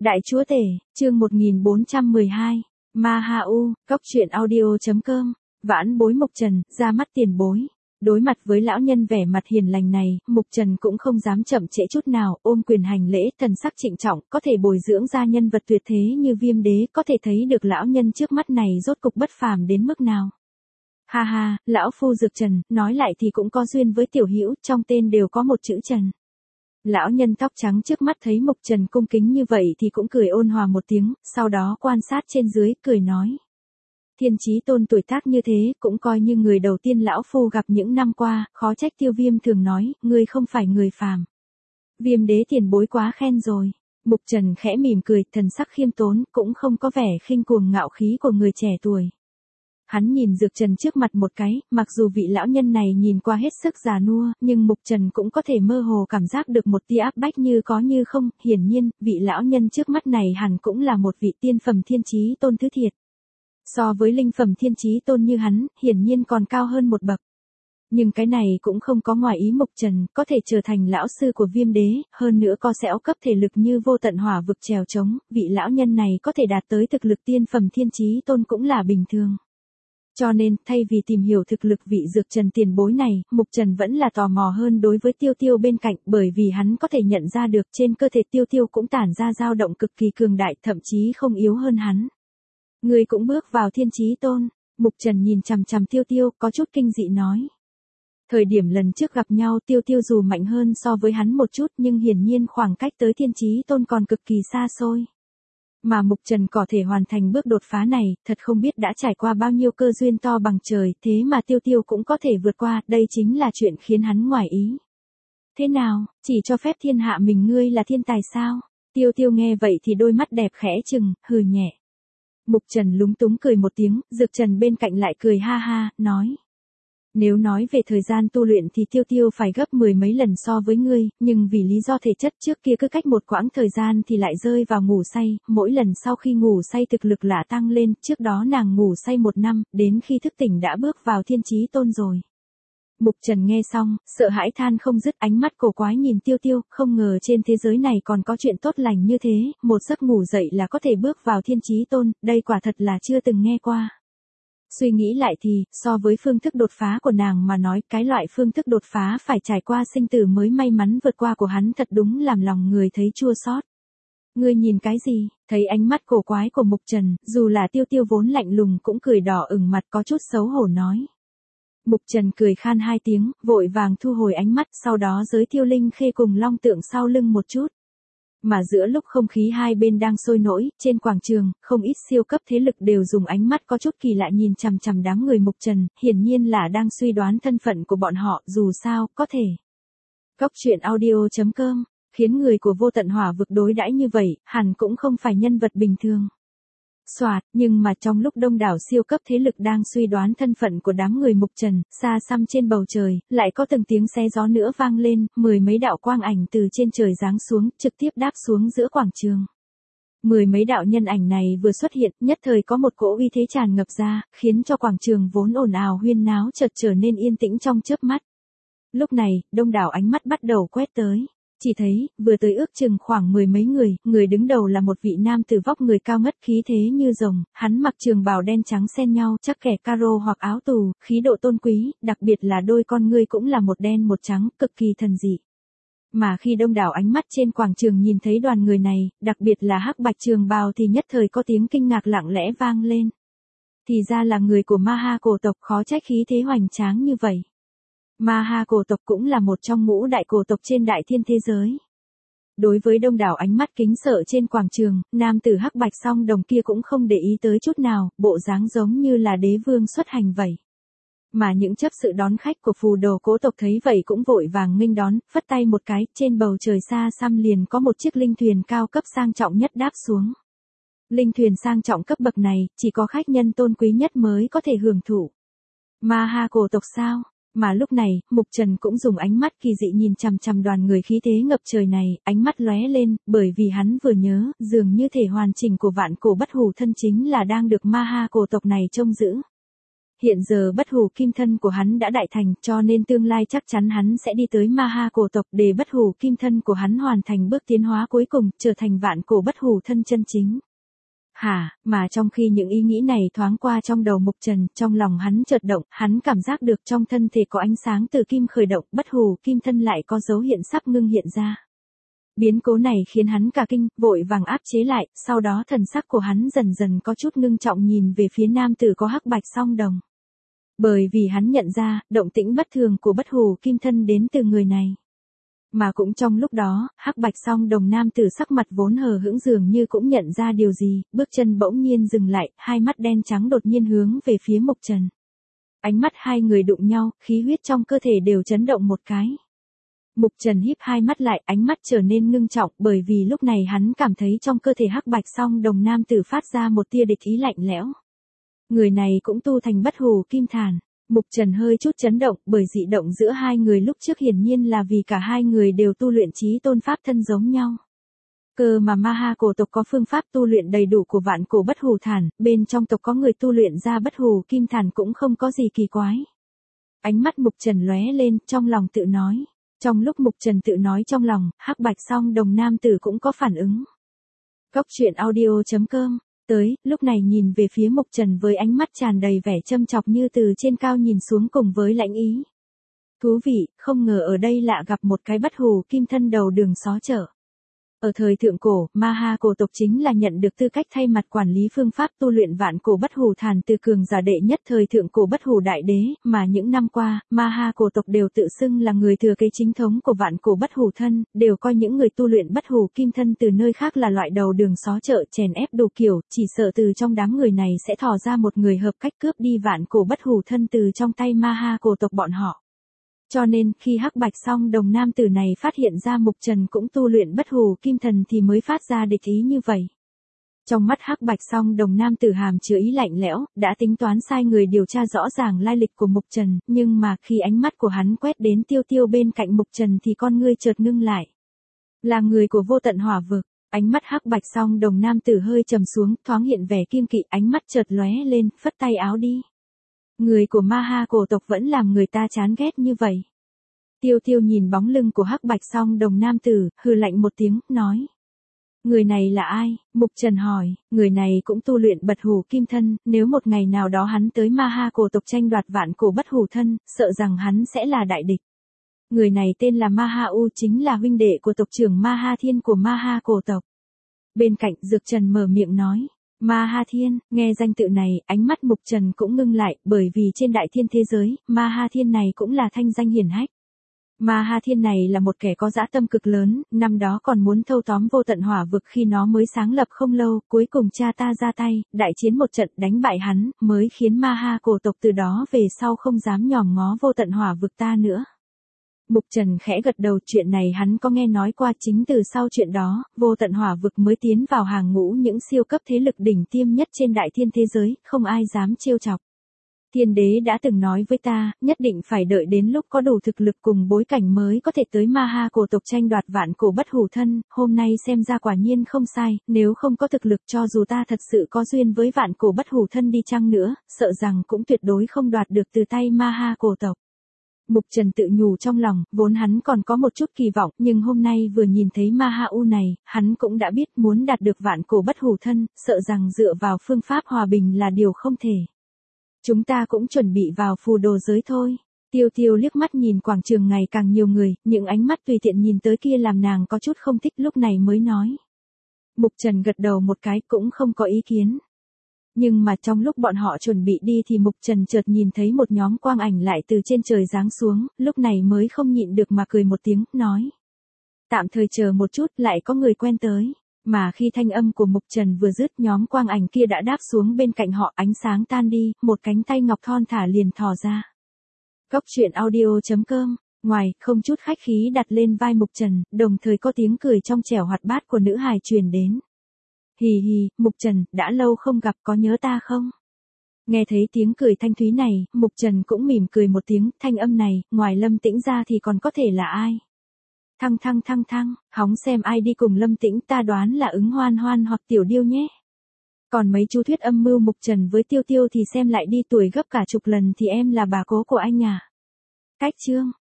Đại chúa tể, chương 1412, Ma-ha-u, cóc truyện audio.com, vãn bối Mục Trần, ra mắt tiền bối. Đối mặt với lão nhân vẻ mặt hiền lành này, Mục Trần cũng không dám chậm trễ chút nào, ôm quyền hành lễ, thần sắc trịnh trọng, có thể bồi dưỡng ra nhân vật tuyệt thế như Viêm Đế, có thể thấy được lão nhân trước mắt này rốt cục bất phàm đến mức nào. Ha ha, lão phu Dược Trần, nói lại thì cũng có duyên với tiểu hữu, trong tên đều có một chữ Trần. Lão nhân tóc trắng trước mắt thấy Mục Trần cung kính như vậy thì cũng cười ôn hòa một tiếng, sau đó quan sát trên dưới, cười nói. Thiên Chí Tôn tuổi tác như thế, cũng coi như người đầu tiên lão phu gặp những năm qua, khó trách Tiêu Viêm thường nói, ngươi không phải người phàm. Viêm Đế tiền bối quá khen rồi. Mục Trần khẽ mỉm cười, thần sắc khiêm tốn, cũng không có vẻ khinh cuồng ngạo khí của người trẻ tuổi. Hắn nhìn Dược Trần trước mặt một cái, mặc dù vị lão nhân này nhìn qua hết sức già nua, nhưng Mục Trần cũng có thể mơ hồ cảm giác được một tia áp bách như có như không, hiển nhiên, vị lão nhân trước mắt này hẳn cũng là một vị tiên phẩm Thiên Chí Tôn thứ thiệt. So với linh phẩm Thiên Chí Tôn như hắn, hiển nhiên còn cao hơn một bậc. Nhưng cái này cũng không có ngoài ý Mục Trần, có thể trở thành lão sư của Viêm Đế, hơn nữa có xẻo cấp thể lực như vô tận hỏa vực trèo trống, vị lão nhân này có thể đạt tới thực lực tiên phẩm Thiên Chí Tôn cũng là bình thường. Cho nên, thay vì tìm hiểu thực lực vị Dược Trần tiền bối này, Mục Trần vẫn là tò mò hơn đối với Tiêu Tiêu bên cạnh, bởi vì hắn có thể nhận ra được trên cơ thể Tiêu Tiêu cũng tản ra dao động cực kỳ cường đại, thậm chí không yếu hơn hắn. Người cũng bước vào Thiên Chí Tôn, Mục Trần nhìn chằm chằm Tiêu Tiêu, có chút kinh dị nói. Thời điểm lần trước gặp nhau Tiêu Tiêu dù mạnh hơn so với hắn một chút nhưng hiển nhiên khoảng cách tới Thiên Chí Tôn còn cực kỳ xa xôi. Mà Mục Trần có thể hoàn thành bước đột phá này, thật không biết đã trải qua bao nhiêu cơ duyên to bằng trời, thế mà Tiêu Tiêu cũng có thể vượt qua, đây chính là chuyện khiến hắn ngoài ý. Thế nào, chỉ cho phép thiên hạ mình ngươi là thiên tài sao? Tiêu Tiêu nghe vậy thì đôi mắt đẹp khẽ chừng, hừ nhẹ. Mục Trần lúng túng cười một tiếng, Dược Trần bên cạnh lại cười ha ha, nói. Nếu nói về thời gian tu luyện thì Tiêu Tiêu phải gấp 10 mấy lần so với ngươi, nhưng vì lý do thể chất trước kia cứ cách một quãng thời gian thì lại rơi vào ngủ say, mỗi lần sau khi ngủ say thực lực lạ tăng lên, trước đó nàng ngủ say 1 năm, đến khi thức tỉnh đã bước vào Thiên Chí Tôn rồi. Mục Trần nghe xong, sợ hãi than không dứt, ánh mắt cổ quái nhìn Tiêu Tiêu, không ngờ trên thế giới này còn có chuyện tốt lành như thế, một giấc ngủ dậy là có thể bước vào Thiên Chí Tôn, đây quả thật là chưa từng nghe qua. Suy nghĩ lại thì, so với phương thức đột phá của nàng mà nói, cái loại phương thức đột phá phải trải qua sinh tử mới may mắn vượt qua của hắn thật đúng làm lòng người thấy chua xót. Ngươi nhìn cái gì? Thấy ánh mắt cổ quái của Mục Trần, dù là Tiêu Tiêu vốn lạnh lùng cũng cười đỏ ửng mặt có chút xấu hổ nói. Mục Trần cười khan 2 tiếng, vội vàng thu hồi ánh mắt, sau đó giới thiệu Linh Khê cùng Long Tượng sau lưng một chút. Mà giữa lúc không khí hai bên đang sôi nổi, trên quảng trường, không ít siêu cấp thế lực đều dùng ánh mắt có chút kỳ lạ nhìn chằm chằm đám người Mục Trần, hiển nhiên là đang suy đoán thân phận của bọn họ, dù sao, có thể. Cóc truyện audio.com, khiến người của vô tận hỏa vực đối đãi như vậy, hẳn cũng không phải nhân vật bình thường. Soạt, nhưng mà trong lúc đông đảo siêu cấp thế lực đang suy đoán thân phận của đám người Mục Trần, xa xăm trên bầu trời, lại có từng tiếng xé gió nữa vang lên, 10 mấy đạo quang ảnh từ trên trời giáng xuống, trực tiếp đáp xuống giữa quảng trường. 10 mấy đạo nhân ảnh này vừa xuất hiện, nhất thời có một cỗ uy thế tràn ngập ra, khiến cho quảng trường vốn ồn ào huyên náo chợt trở nên yên tĩnh trong chớp mắt. Lúc này, đông đảo ánh mắt bắt đầu quét tới. Chỉ thấy, vừa tới ước chừng khoảng 10 mấy người đứng đầu là một vị nam tử vóc người cao ngất khí thế như rồng, hắn mặc trường bào đen trắng xen nhau, chắc kẻ caro hoặc áo tù, khí độ tôn quý, đặc biệt là đôi con ngươi cũng là một đen một trắng, cực kỳ thần dị. Mà khi đông đảo ánh mắt trên quảng trường nhìn thấy đoàn người này, đặc biệt là hắc bạch trường bào thì nhất thời có tiếng kinh ngạc lặng lẽ vang lên. Thì ra là người của Ma-ha cổ tộc, khó trách khí thế hoành tráng như vậy. Ma-ha cổ tộc cũng là một trong ngũ đại cổ tộc trên đại thiên thế giới. Đối với đông đảo ánh mắt kính sợ trên quảng trường, nam tử hắc bạch song đồng kia cũng không để ý tới chút nào, bộ dáng giống như là đế vương xuất hành vậy. Mà những chấp sự đón khách của phù đồ cố tộc thấy vậy cũng vội vàng nghênh đón, phất tay một cái, trên bầu trời xa xăm liền có một chiếc linh thuyền cao cấp sang trọng nhất đáp xuống. Linh thuyền sang trọng cấp bậc này, chỉ có khách nhân tôn quý nhất mới có thể hưởng thụ. Ma-ha cổ tộc sao? Mà lúc này, Mục Trần cũng dùng ánh mắt kỳ dị nhìn chằm chằm đoàn người khí thế ngập trời này, ánh mắt lóe lên, bởi vì hắn vừa nhớ, dường như thể hoàn chỉnh của vạn cổ bất hủ thân chính là đang được Ma-ha cổ tộc này trông giữ. Hiện giờ bất hủ kim thân của hắn đã đại thành, cho nên tương lai chắc chắn hắn sẽ đi tới ma ha cổ tộc để bất hủ kim thân của hắn hoàn thành bước tiến hóa cuối cùng, trở thành vạn cổ bất hủ thân chân chính. Mà trong khi những ý nghĩ này thoáng qua trong đầu Mục Trần, trong lòng hắn chợt động, hắn cảm giác được trong thân thể có ánh sáng từ kim khởi động, bất hủ kim thân lại có dấu hiện sắp ngưng hiện ra. Biến cố này khiến hắn cả kinh, vội vàng áp chế lại, sau đó thần sắc của hắn dần dần có chút ngưng trọng nhìn về phía nam tử có hắc bạch song đồng. Bởi vì hắn nhận ra, động tĩnh bất thường của bất hủ kim thân đến từ người này. Mà cũng trong lúc đó, hắc bạch song đồng nam tử sắc mặt vốn hờ hững dường như cũng nhận ra điều gì, bước chân bỗng nhiên dừng lại, hai mắt đen trắng đột nhiên hướng về phía Mục Trần. Ánh mắt hai người đụng nhau, khí huyết trong cơ thể đều chấn động một cái. Mục Trần híp hai mắt lại, ánh mắt trở nên ngưng trọng, bởi vì lúc này hắn cảm thấy trong cơ thể hắc bạch song đồng nam tử phát ra một tia địch ý lạnh lẽo. Người này cũng tu thành bất hủ kim thản. Mục Trần hơi chút chấn động, bởi dị động giữa hai người lúc trước hiển nhiên là vì cả hai người đều tu luyện chí tôn pháp thân giống nhau. Cơ mà ma ha cổ tộc có phương pháp tu luyện đầy đủ của vạn cổ bất hủ thản, bên trong tộc có người tu luyện ra bất hủ kim thản cũng không có gì kỳ quái. Ánh mắt Mục Trần lóe lên, trong lòng tự nói. Trong lúc Mục Trần tự nói trong lòng, hắc bạch song đồng nam tử cũng có phản ứng. Cốc truyện audio.com. Lúc này nhìn về phía Mục Trần với ánh mắt tràn đầy vẻ châm chọc như từ trên cao nhìn xuống cùng với lãnh ý. Thú vị, không ngờ ở đây lạ gặp một cái bất hủ kim thân đầu đường xó chợ. Ở thời thượng cổ, ma ha cổ tộc chính là nhận được tư cách thay mặt quản lý phương pháp tu luyện vạn cổ bất hủ thản từ cường giả đệ nhất thời thượng cổ bất hủ đại đế, mà những năm qua, ma ha cổ tộc đều tự xưng là người thừa kế chính thống của vạn cổ bất hủ thân, đều coi những người tu luyện bất hủ kim thân từ nơi khác là loại đầu đường xó chợ chèn ép đủ kiểu, chỉ sợ từ trong đám người này sẽ thò ra một người hợp cách cướp đi vạn cổ bất hủ thân từ trong tay ma ha cổ tộc bọn họ. Cho nên, khi hắc bạch song đồng nam tử này phát hiện ra Mục Trần cũng tu luyện bất hủ kim thần thì mới phát ra địch ý như vậy. Trong mắt hắc bạch song đồng nam tử hàm chứa ý lạnh lẽo, đã tính toán sai người điều tra rõ ràng lai lịch của Mục Trần, nhưng mà khi ánh mắt của hắn quét đến Tiêu Tiêu bên cạnh Mục Trần thì con ngươi chợt ngưng lại. Là người của vô tận hỏa vực, ánh mắt hắc bạch song đồng nam tử hơi trầm xuống, thoáng hiện vẻ kiêng kỵ, ánh mắt chợt lóe lên, phất tay áo đi. Người của ma ha cổ tộc vẫn làm người ta chán ghét như vậy. Tiêu Tiêu nhìn bóng lưng của hắc bạch song đồng nam tử, hừ lạnh một tiếng, nói. Người này là ai? Mục Trần hỏi, người này cũng tu luyện bất hủ kim thân, nếu một ngày nào đó hắn tới ma ha cổ tộc tranh đoạt vạn cổ bất hủ thân, sợ rằng hắn sẽ là đại địch. Người này tên là Ma Ha U, chính là huynh đệ của tộc trưởng Ma Ha Thiên của ma ha cổ tộc. Bên cạnh Dược Trần mở miệng nói. Ma Ha Thiên, nghe danh tự này, ánh mắt Mục Trần cũng ngưng lại, bởi vì trên đại thiên thế giới, Ma Ha Thiên này cũng là thanh danh hiển hách. Ma Ha Thiên này là một kẻ có dã tâm cực lớn, năm đó còn muốn thâu tóm vô tận hỏa vực khi nó mới sáng lập không lâu, cuối cùng cha ta ra tay, đại chiến một trận đánh bại hắn, mới khiến Ma Ha cổ tộc từ đó về sau không dám nhòm ngó vô tận hỏa vực ta nữa. Mục Trần khẽ gật đầu, chuyện này hắn có nghe nói qua, chính từ sau chuyện đó, vô tận hỏa vực mới tiến vào hàng ngũ những siêu cấp thế lực đỉnh tiêm nhất trên đại thiên thế giới, không ai dám trêu chọc. Thiên đế đã từng nói với ta, nhất định phải đợi đến lúc có đủ thực lực cùng bối cảnh mới có thể tới ma ha cổ tộc tranh đoạt vạn cổ bất hủ thân, hôm nay xem ra quả nhiên không sai, nếu không có thực lực cho dù ta thật sự có duyên với vạn cổ bất hủ thân đi chăng nữa, sợ rằng cũng tuyệt đối không đoạt được từ tay ma ha cổ tộc. Mục Trần tự nhủ trong lòng, vốn hắn còn có một chút kỳ vọng, nhưng hôm nay vừa nhìn thấy Ma Ha U này, hắn cũng đã biết muốn đạt được vạn cổ bất hủ thân, sợ rằng dựa vào phương pháp hòa bình là điều không thể. Chúng ta cũng chuẩn bị vào phù đồ giới thôi. Tiêu Tiêu liếc mắt nhìn quảng trường ngày càng nhiều người, những ánh mắt tùy tiện nhìn tới kia làm nàng có chút không thích, lúc này mới nói. Mục Trần gật đầu một cái, cũng không có ý kiến. Nhưng mà trong lúc bọn họ chuẩn bị đi thì Mục Trần chợt nhìn thấy một nhóm quang ảnh lại từ trên trời giáng xuống, lúc này mới không nhịn được mà cười một tiếng, nói. Tạm thời chờ một chút, lại có người quen tới. Mà khi thanh âm của Mục Trần vừa dứt, nhóm quang ảnh kia đã đáp xuống bên cạnh họ, ánh sáng tan đi, một cánh tay ngọc thon thả liền thò ra. Cốc truyện audio.com, ngoài, không chút khách khí đặt lên vai Mục Trần, đồng thời có tiếng cười trong trẻo hoạt bát của nữ hài truyền đến. Hì hì, Mục Trần, đã lâu không gặp, có nhớ ta không? Nghe thấy tiếng cười thanh thúy này, Mục Trần cũng mỉm cười một tiếng, thanh âm này, ngoài Lâm Tĩnh ra thì còn có thể là ai? Thăng, hóng xem ai đi cùng Lâm Tĩnh, ta đoán là Ứng Hoan Hoan hoặc Tiểu Điêu nhé. Còn mấy chú thuyết âm mưu Mục Trần với Tiêu Tiêu thì xem lại đi, tuổi gấp cả chục lần thì em là bà cố của anh à. Cách chương.